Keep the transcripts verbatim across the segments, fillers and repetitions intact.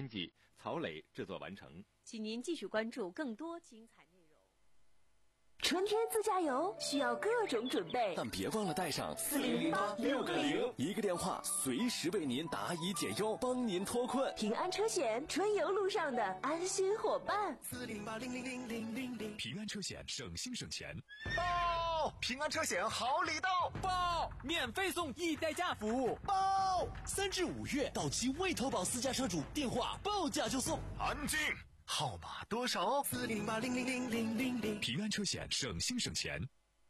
编辑曹磊制作完成。 请您继续关注更多精彩内容。 春天自驾游需要各种准备， 但别忘了带上四零零八六个零，一个电话随时为您答疑解忧，帮您脱困。 平安车险，春游路上的安心伙伴。 四零八零零零零零零， 平安车险，省心省钱。 报！平安车险好礼到！ 报！免费送一代驾服务！ 报！ 三至五月到期未投保私家车主，电话报价就送。 安静。号码多少？四零八零零零零零零。 平安车险，省心省钱。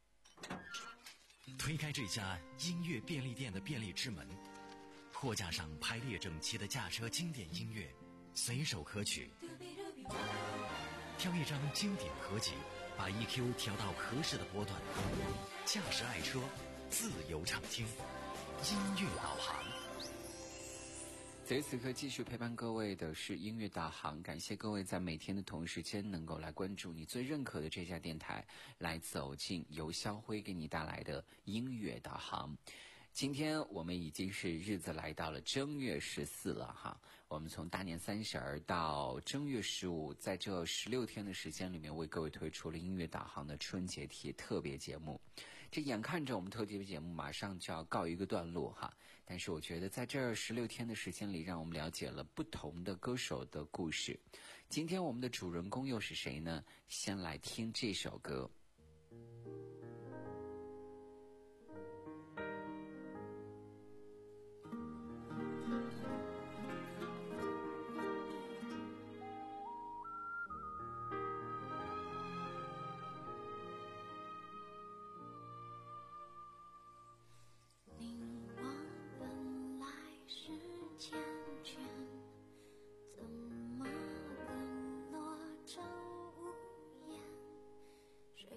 推开这家音乐便利店的便利之门，货架上排列整齐的驾车经典音乐，随手可取。挑一张经典合集，把 E Q 调到合适的波段，驾驶爱车，自由畅听，音乐导航。 此时此刻继续陪伴各位的是音乐导航，感谢各位在每天的同一时间能够来关注你最认可的这家电台，来走进由肖辉给你带来的音乐导航。今天我们已经是日子来到了正月十四了哈，我们从大年三十儿到正月十五，在这十六天的时间里面，为各位推出了音乐导航的春节题特别节目。这眼看着我们特别节目马上就要告一个段落哈，但是我觉得在这十六天的时间里，让我们了解了不同的歌手的故事。今天我们的主人公又是谁呢？先来听这首歌。 谁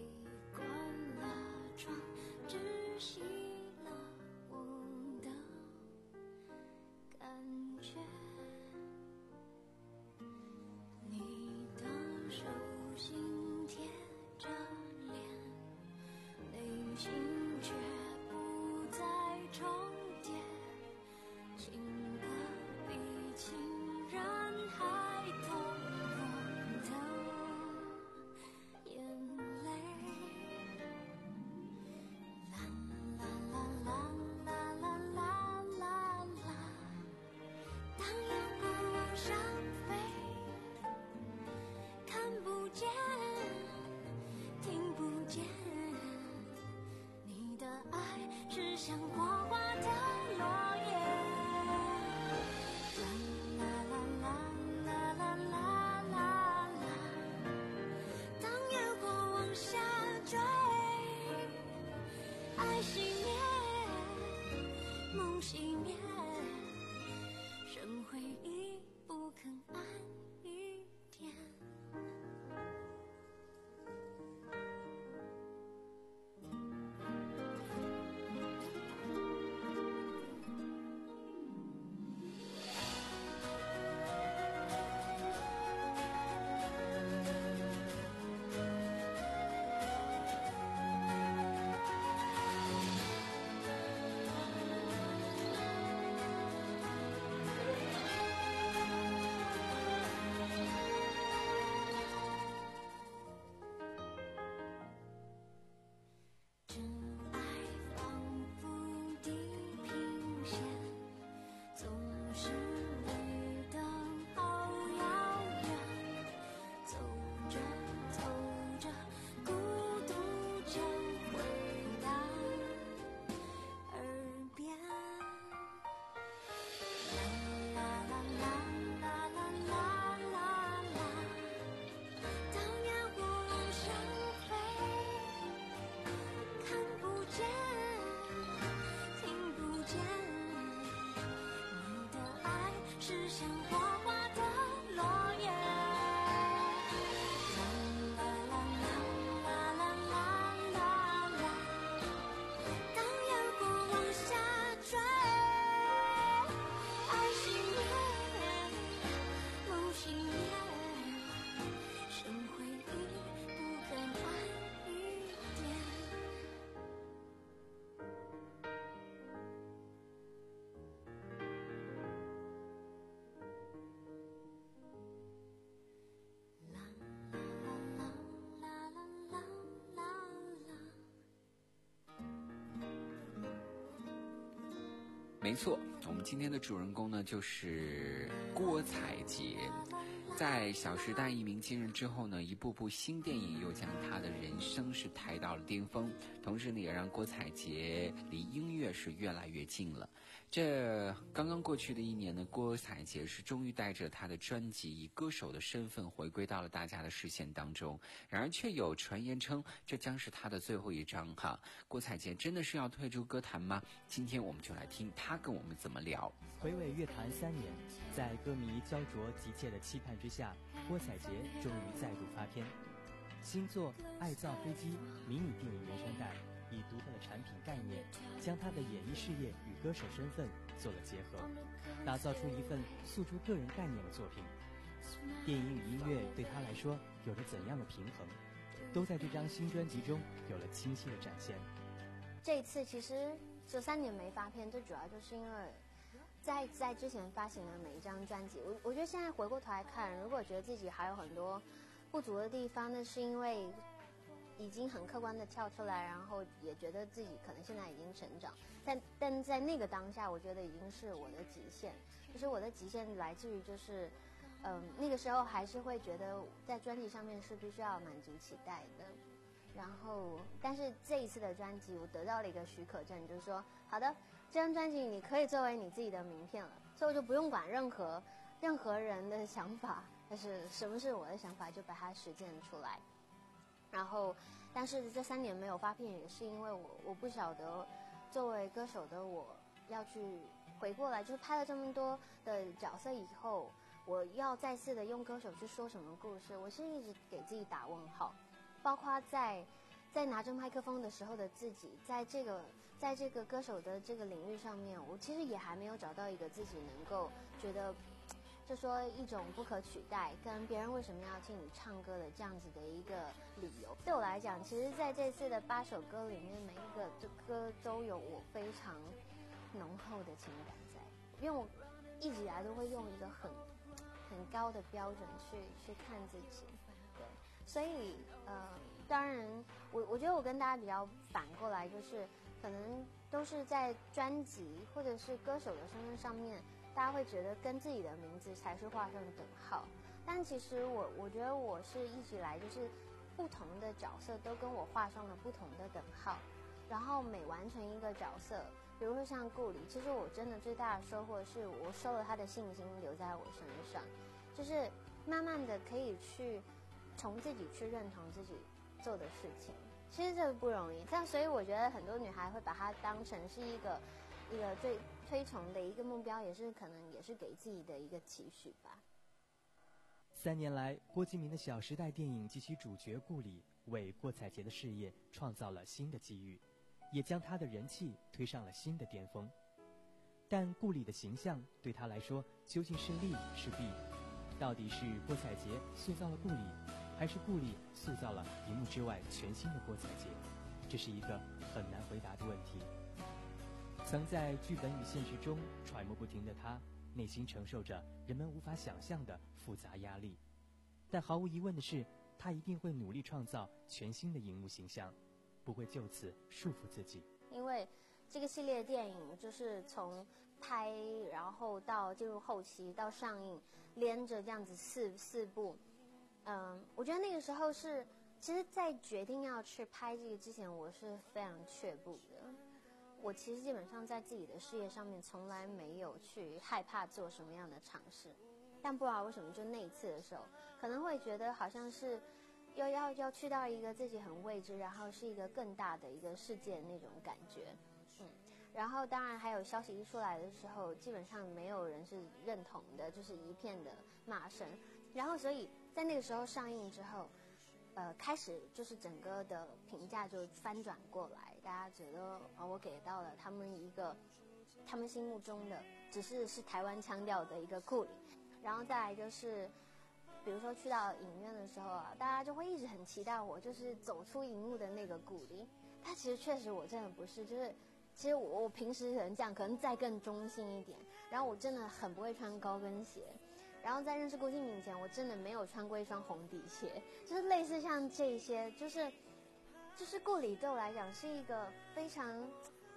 没错，我们今天的主人公呢就是郭采洁。在《小时代》一鸣惊人之后呢，一部部新电影又将她的人生是抬到了巅峰，同时呢也让郭采洁离音乐是越来越近了。这刚刚过去的一年呢，郭采洁是终于带着她的专辑以歌手的身份回归到了大家的视线当中，然而却有传言称这将是她的最后一张哈。郭采洁真的是要退出歌坛吗？今天我们就来听她跟我们怎么聊。 回味乐坛三年，在歌迷焦灼急切的期盼之下，郭采洁终于再度发片。新作《爱造飞机》迷你电影原声带，以独特的产品概念，将她的演艺事业与歌手身份做了结合，打造出一份诉诸个人概念的作品。电影与音乐对她来说有着怎样的平衡，都在这张新专辑中有了清晰的展现。 这一次其实这三年没发片，最主要就是因为在在之前发行的每一张专辑，我我觉得现在回过头来看，如果觉得自己还有很多不足的地方，那是因为已经很客观的跳出来，然后也觉得自己可能现在已经成长，但但在那个当下，我觉得已经是我的极限。就是我的极限来自于就是，嗯，那个时候还是会觉得在专辑上面是必须要满足期待的。然后，但是这一次的专辑，我得到了一个许可证，就是说，好的，这张专辑你可以作为你自己的名片了，所以我就不用管任何任何人的想法，但是什么是我的想法，就把它实践出来。然后，但是这三年没有发片，也是因为我我不晓得，作为歌手的我要去回过来，就是拍了这么多的角色以后，我要再次的用歌手去说什么故事，我是一直给自己打问号。包括在在拿着麦克风的时候的自己，在这个在这个歌手的这个领域上面，我其实也还没有找到一个自己能够觉得，就说一种不可取代，跟别人为什么要听你唱歌的这样子的一个理由。对我来讲，其实在这次的八首歌里面，每一个的歌都有我非常浓厚的情感在，因为我一直以来都会用一个很很高的标准去去看自己。所以，呃，当然，我我觉得我跟大家比较反过来，就是可能都是在专辑或者是歌手的身份上面，大家会觉得跟自己的名字才是画上等号。但其实我我觉得我是一直以来就是不同的角色都跟我画上了不同的等号，然后每完成一个角色，比如说像顾里，其实我真的最大的收获是我收了他的信心留在我身上，就是慢慢的可以去。从自己去认同自己做的事情，其实这个不容易。但所以我觉得很多女孩会把它当成是一个一个最推崇的一个目标，也是可能也是给自己的一个期许吧。 三年来，郭敬明的《小时代》电影及其主角顾里为郭采洁的事业创造了新的机遇，也将她的人气推上了新的巅峰。但顾里的形象对她来说究竟是利是弊？到底是郭采洁塑造了顾里，还是顾里塑造了荧幕之外全新的郭采洁？这是一个很难回答的问题。曾在剧本与现实中揣摩不停的他，内心承受着人们无法想象的复杂压力。但毫无疑问的是，他一定会努力创造全新的荧幕形象，不会就此束缚自己。 因为这个系列电影就是从拍，然后到进入后期到上映，连着这样子四四部。嗯，我觉得那个时候是，其实在决定要去拍这个之前，我是非常却步的。我其实基本上在自己的事业上面从来没有去害怕做什么样的尝试，但不知道为什么就那一次的时候，可能会觉得好像是要要要去到一个自己很未知，然后是一个更大的一个世界那种感觉。嗯，然后当然还有消息一出来的时候，基本上没有人是认同的，就是一片的骂声。然后所以在那个时候上映之后，呃，开始就是整个的评价就翻转过来，大家觉得啊、哦，我给到了他们一个他们心目中的只是是台湾腔调的一个顾里。然后再来就是比如说去到影院的时候啊，大家就会一直很期待我就是走出荧幕的那个顾里，但其实确实我真的不是，就是其实我我平时可能这样，可能再更中性一点，然后我真的很不会穿高跟鞋，然后在认识郭敬明前，我真的没有穿过一双红底鞋，就是类似像这些，就是就是顾里对我来讲是一个非常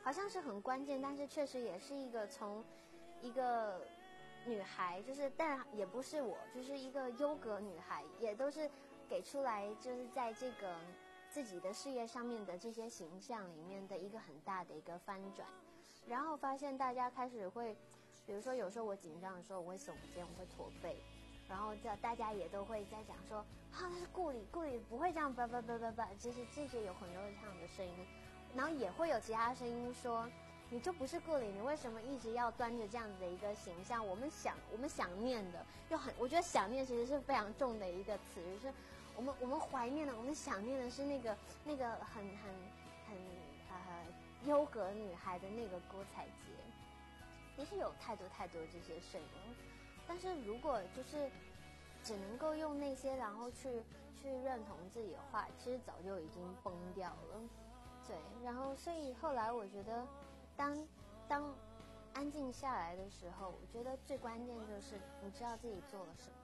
好像是很关键，但是确实也是一个从一个女孩，就是当然也不是我，就是一个优格女孩，也都是给出来，就是在这个自己的事业上面的这些形象里面的一个很大的一个翻转。然后发现大家开始会，比如说有时候我紧张的时候我会耸肩，我会驼背，然后这大家也都会在讲说啊，那是顾里，顾里不会这样叭叭叭叭叭，其实这些有很多这样的声音，然后也会有其他声音说，你就不是顾里，你为什么一直要端着这样子的一个形象？我们想我们想念的又很，我觉得想念其实是非常重的一个词，就是我们我们怀念的，我们想念的是那个那个很很很呃优格女孩的那个郭采洁。其实有太多太多这些声音，但是如果就是只能够用那些然后去去认同自己的话，其实早就已经崩掉了。对，然后所以后来我觉得当当安静下来的时候，我觉得最关键就是你知道自己做了什么。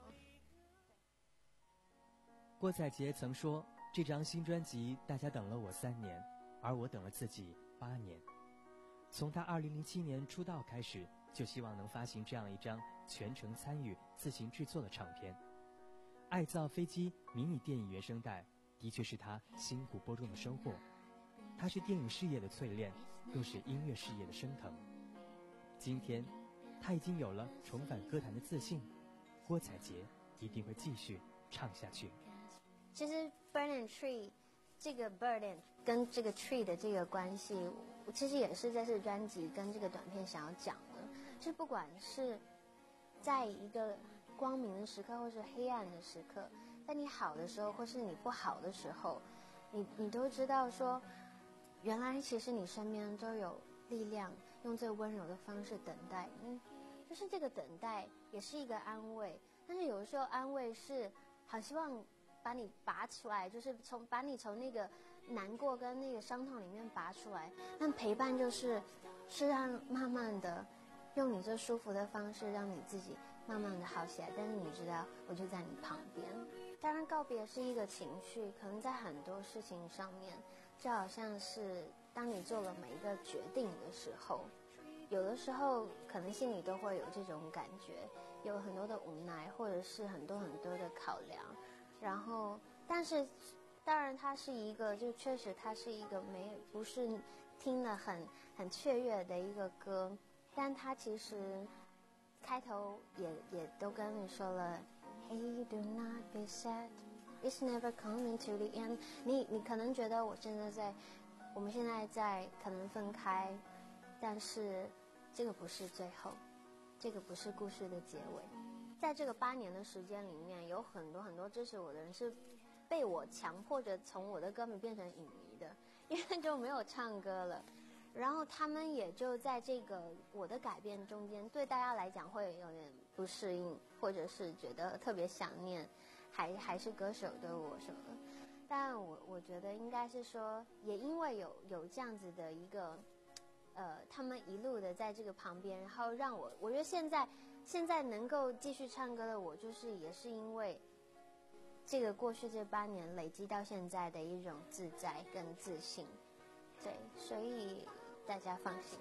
郭采洁曾说，这张新专辑大家等了我三年，而我等了自己八年。从他二零零七年出道开始，就希望能发行这样一张全程参与自行制作的唱片。爱造飞机迷你电影原声带的确是他辛苦播种的收获，它是电影事业的淬炼，更是音乐事业的升腾。今天他已经有了重返歌坛的自信，郭采洁一定会继续唱下去。 其实 Bird and Tree 这个 Bird and 跟这个 Tree 的这个关系，我其实也是在这个专辑跟这个短片想要讲的，就是不管是在一个光明的时刻或是黑暗的时刻，在你好的时候或是你不好的时候，你你都知道说，原来其实你身边都有力量，用最温柔的方式等待你，就是这个等待也是一个安慰。但是有的时候安慰是好希望把你拔出来，就是从把你从那个难过跟那个伤痛里面拔出来。但陪伴就是是让慢慢的用你最舒服的方式让你自己慢慢的好起来，但是你知道我就在你旁边。当然告别是一个情绪，可能在很多事情上面就好像是当你做了每一个决定的时候，有的时候可能心里都会有这种感觉，有很多的无奈或者是很多很多的考量。然后但是当然它是一个就确实它是一个没不是听了很很雀跃的一个歌，但它其实开头也也都跟你说了 Hey do not be sad It's never coming to the end。 你你可能觉得我现在在我们现在在可能分开，但是这个不是最后，这个不是故事的结尾。在这个八年的时间里面，有很多很多支持我的人是被我强迫着从我的歌迷变成影迷的，因为就没有唱歌了。然后他们也就在这个我的改变中间，对大家来讲会有点不适应，或者是觉得特别想念还还是歌手的我什么的。但我我觉得应该是说，也因为有有这样子的一个呃他们一路的在这个旁边，然后让我我觉得现在现在能够继续唱歌的我，就是也是因为这个过去这八年累积到现在的一种自在跟自信。对，所以大家放心。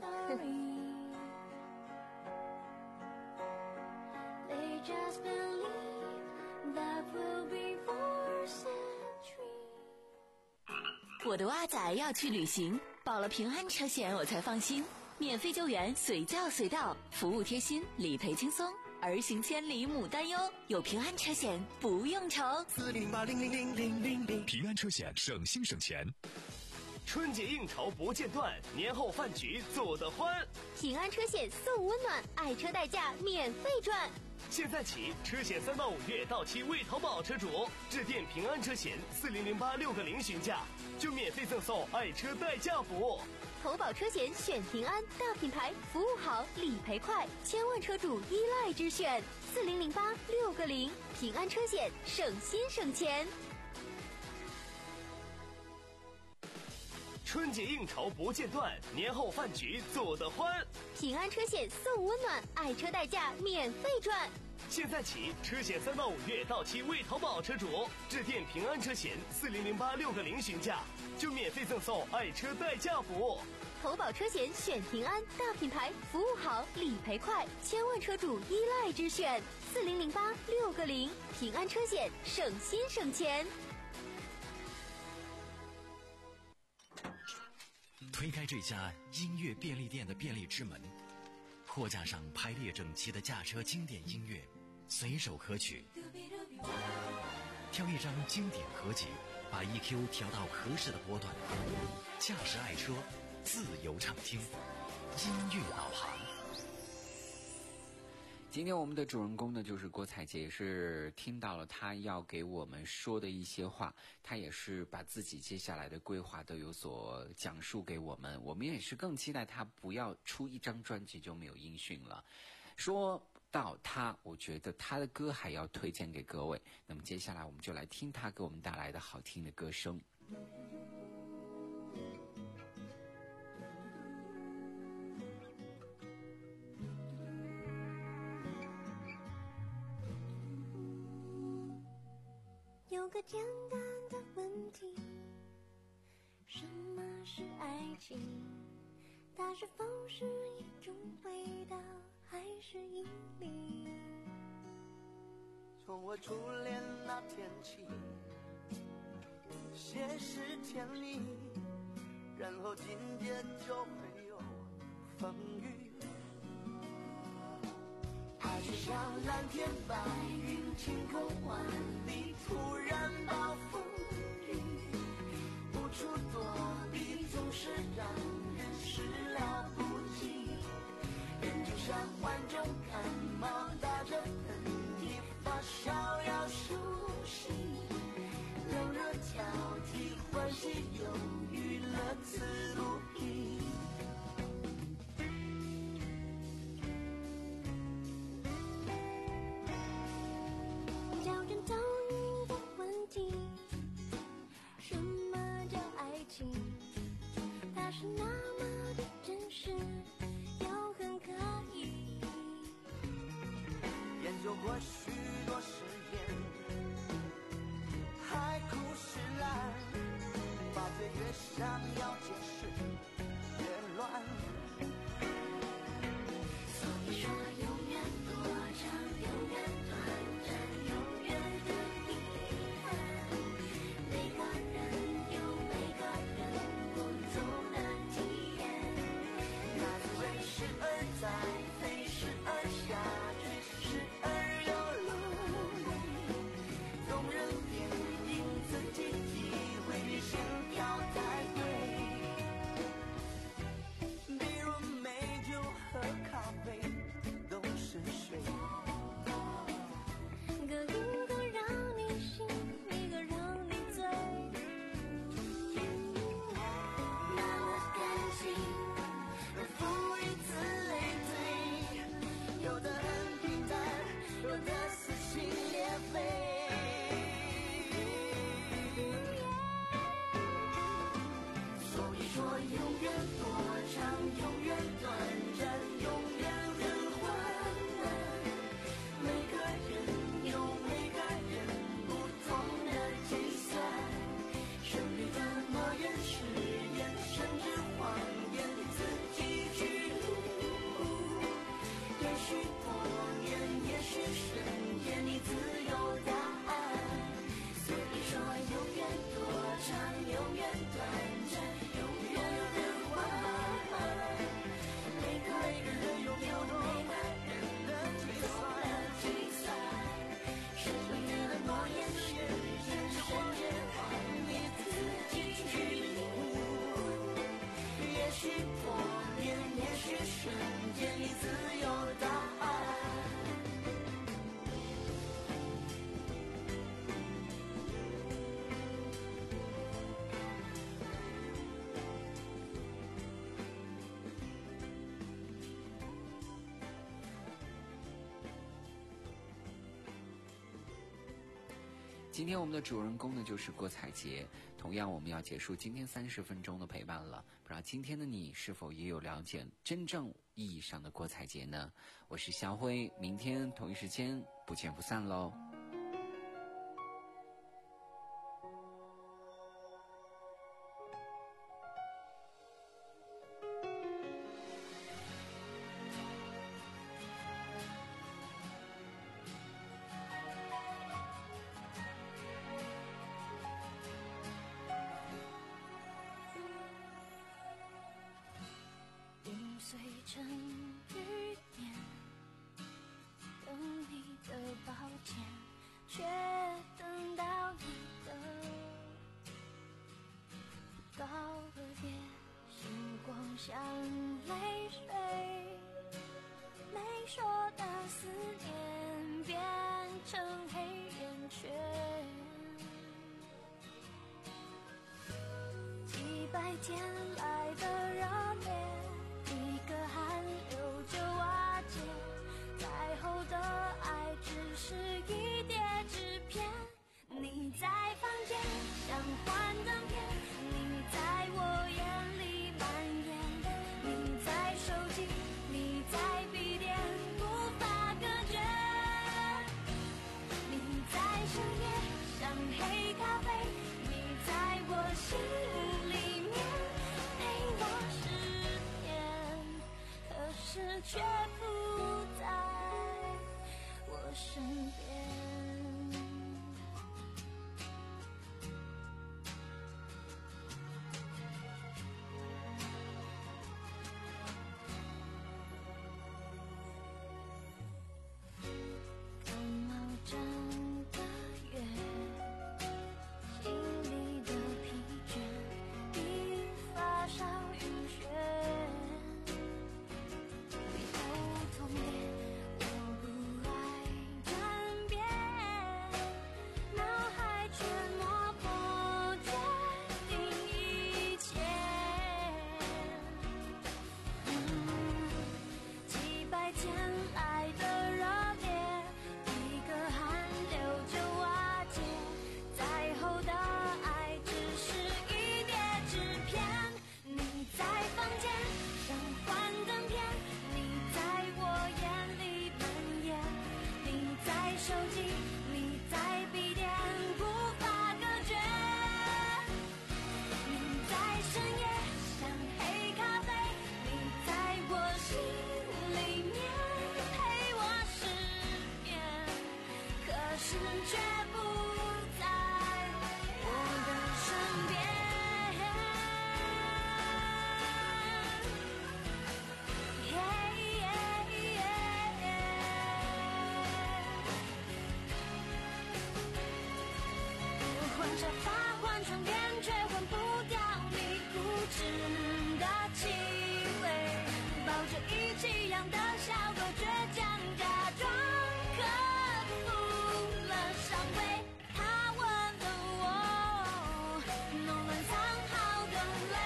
我的蛙仔要去旅行，保了平安车险我才放心，免费救援随叫随到，服务贴心，理赔轻松，儿行千里母担忧，有平安车险不用愁。 四零八零零零零零零， 平安车险省心省钱。 春节应酬不间断，年后饭局做得欢。 平安车险送温暖，爱车代驾免费赚。 现在起，车险三到五月到期未投保车主，致电平安车险四零零八六个零询价，就免费赠送爱车代驾服务。 投保车险选平安，大品牌，服务好，理赔快，千万车主依赖之选。四零零八六个零，平安车险，省心省钱。 春节应酬不间断，年后饭局做得欢。 平安车险送温暖，爱车代驾免费赚。 现在起，车险三到五月到期未投保车主，致电平安车险四零零八六个零询价，就免费赠送爱车代驾服务。 投保车险选平安，大品牌，服务好，理赔快，千万车主依赖之选。四零零八六个零，平安车险，省心省钱。 推开这家音乐便利店的便利之门，货架上排列整齐的驾车经典音乐，随手可取。挑一张经典合集，把 E Q 调到合适的波段，驾驶爱车，自由畅听，音乐导航。 今天我们的主人公呢，就是郭采洁，是听到了他要给我们说的一些话，他也是把自己接下来的规划都有所讲述给我们，我们也是更期待他不要出一张专辑就没有音讯了。说到他，我觉得他的歌还要推荐给各位，那么接下来我们就来听他给我们带来的好听的歌声。 有个简单的问题，什么是爱情？它是否是一种味道，还是引力？ 从我初恋那天起，先是甜蜜，然后紧接就会有风雨。爱就像蓝天白云，晴空万里，突然暴风雨，无处躲避，总是让人始料不及。人就像患重感冒，打着喷嚏，发烧要休息，冷热交替，欢喜忧郁，乐此不疲。做过许多实验，海枯石烂，把最越想要解今天我们的主人公呢就是郭采洁，同样我们要结束今天三十分钟的陪伴了。不知道今天的你是否也有了解真正意义上的郭采洁呢？我是肖辉，明天同一时间不见不散喽。 碎成雨点，等你的抱歉，却等到你的告别。星光像泪水，没说的思念变成黑眼圈，几百天来的热烈，一个寒流就瓦解，再后的爱只是一叠纸片。你在房间像幻灯片，你在我眼里蔓延，你在手机，你在笔电，无法隔绝。你在深夜像黑咖啡，你在我心里面陪我失眠，可是却不在我身边。感冒整个月，心里的疲倦比发烧晕眩，比头痛烈，我不爱转变，脑海却磨破决定一切。嗯，几百天来的热烈，一个寒流就瓦解，再后的爱只是一叠纸片。你在房间像幻灯片，你在我眼里蔓延，你在手机，你在笔电，无法隔绝。你在深夜像黑咖啡，你在我心里面陪我失眠，可是却不在我的身边。我换沙发换床垫，却换不掉你固执的气味，抱着一起养的小狗，倔强假装克服了伤悲。他吻了我，弄乱藏好的泪。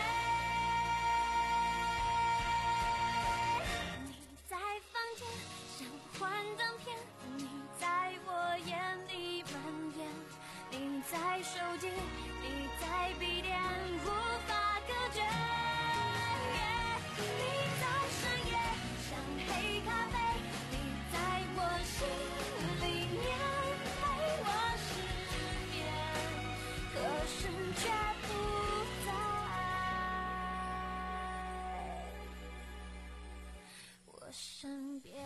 你在房间像幻灯片，你在我眼里蔓延，你在手机，你在笔电，无法隔绝。你在深夜像黑咖啡，你在我心里面陪我失眠，可是却不在我身边。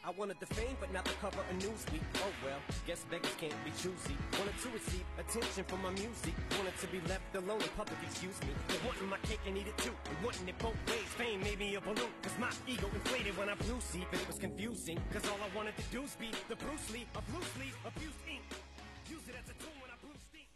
I wanted the fame, but not the cover of Newsweek. Oh well, guess beggars can't be choosy. Wanted to receive attention from my music. Wanted to be left alone in public, excuse me. But wanting my cake and eat it too. And wanting it both ways. Fame made me a balloon. Cause my ego inflated when I blew sleep. And it was confusing. Cause all I wanted to do was be the Bruce Lee of blue sleep, abused ink. Use it as a tool when I blew steam.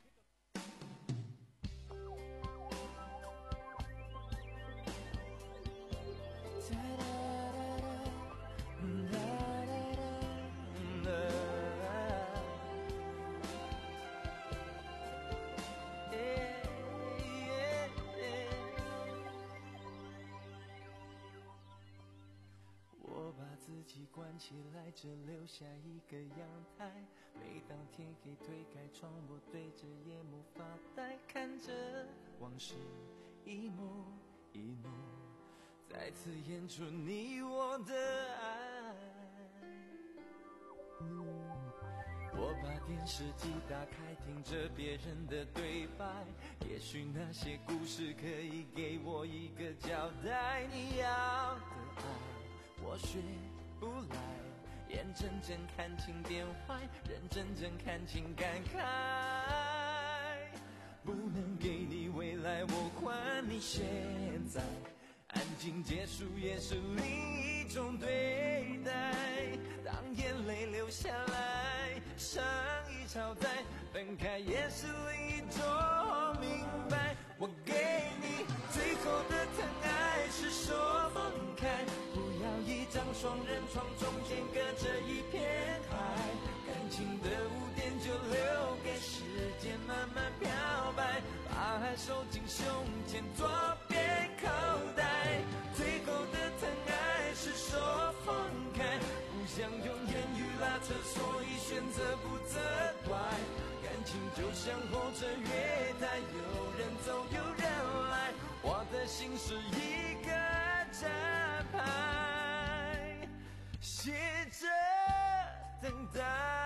关起来，只留下一个阳台。每当天黑推开窗，我对着夜幕发呆，看着往事一幕一幕，再次演出你我的爱。我把电视机打开，听着别人的对白，也许那些故事可以给我一个交代。你要的爱，我学不来，眼睁睁看情变坏，人真正看情感慨。不能给你未来，我还你现在。安静结束也是另一种对待。当眼泪流下来，伤已超载，分开也是另一种明白。我给你最后的疼爱是说分开，不要一张双人床，中间隔着一片海。感情的污点就留给时间慢慢漂白，把爱收进胸前左边口袋。最后的疼爱是说分开，不想用言语拉扯，所以选择不责怪。感情就像候车月台，有人走有人来，我的心是一个站牌，写着等待。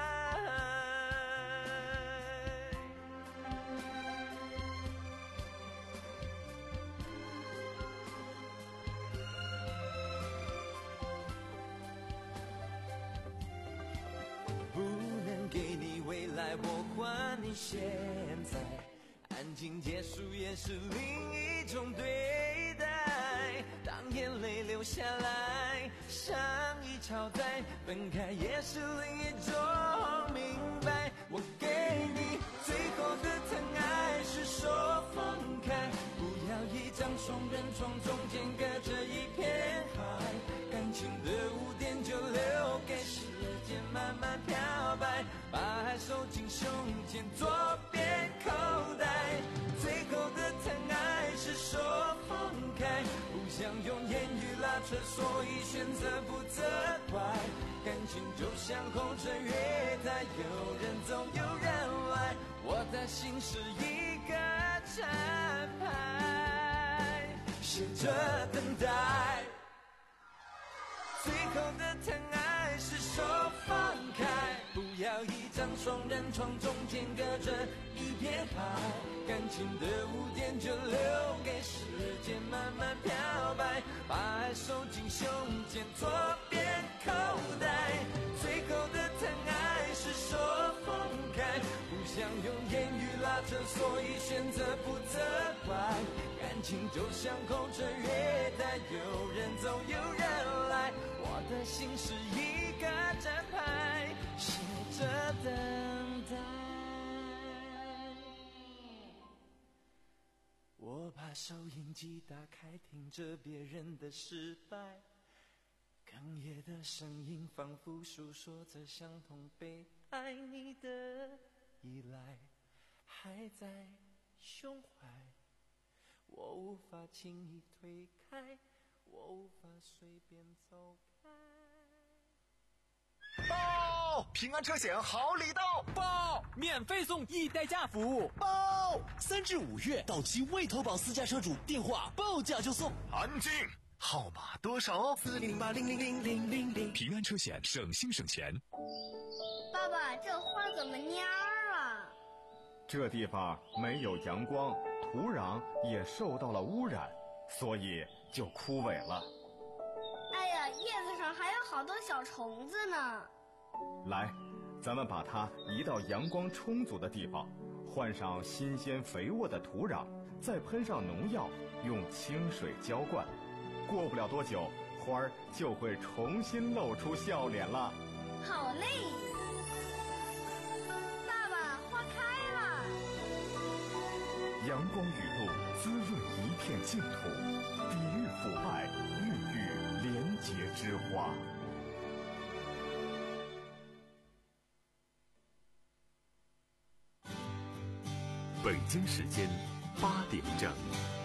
不能给你未来，我还你现在。安静结束也是另一种对待。当眼泪流下来，伤已超载，分开也是另一种明白。我给你最后的疼爱是说分开，不要一张双人床，中间隔着一片海。感情的污点就留给时间慢慢漂白，把爱收进胸前左边口袋。最后的疼爱是说分开，不想用言语拉扯，所以选择不责怪。感情就像候车月台，有人走有人来，我的心是一个站牌，写着等待。最后的疼爱是说放开，不要一张双人床，中间隔着一片海。感情的污点就留给时间慢慢漂白，把爱收进胸前左边口袋。最后的疼爱是说分开，不想用言语拉扯，所以选择不责怪。感情就像候车月台，有人走有人来，我的心是一个站牌，写着等待。我把收音机打开，听着别人的失败，哽咽的声音仿佛诉说着相同悲哀。你的依赖还在胸怀，我无法轻易推开，我无法随便走开。 报！平安车险好礼到！ 报！免费送一代驾服务！ 报！三至五月到期未投保私家车主电话报价就送。 安静！号码多少？四零零八零零零零零零。 平安车险，省心省钱。 爸爸，这花怎么蔫儿啊？ 这地方没有阳光，土壤也受到了污染，所以就枯萎了。 哎呀，叶子上还有好多小虫子呢。 来，咱们把它移到阳光充足的地方，换上新鲜肥沃的土壤，再喷上农药，用清水浇灌。过不了多久，花儿就会重新露出笑脸了。 好嘞！爸爸，花开了！ 阳光雨露滋润一片净土，抵御腐败，孕育廉洁之花。 北京时间八点整。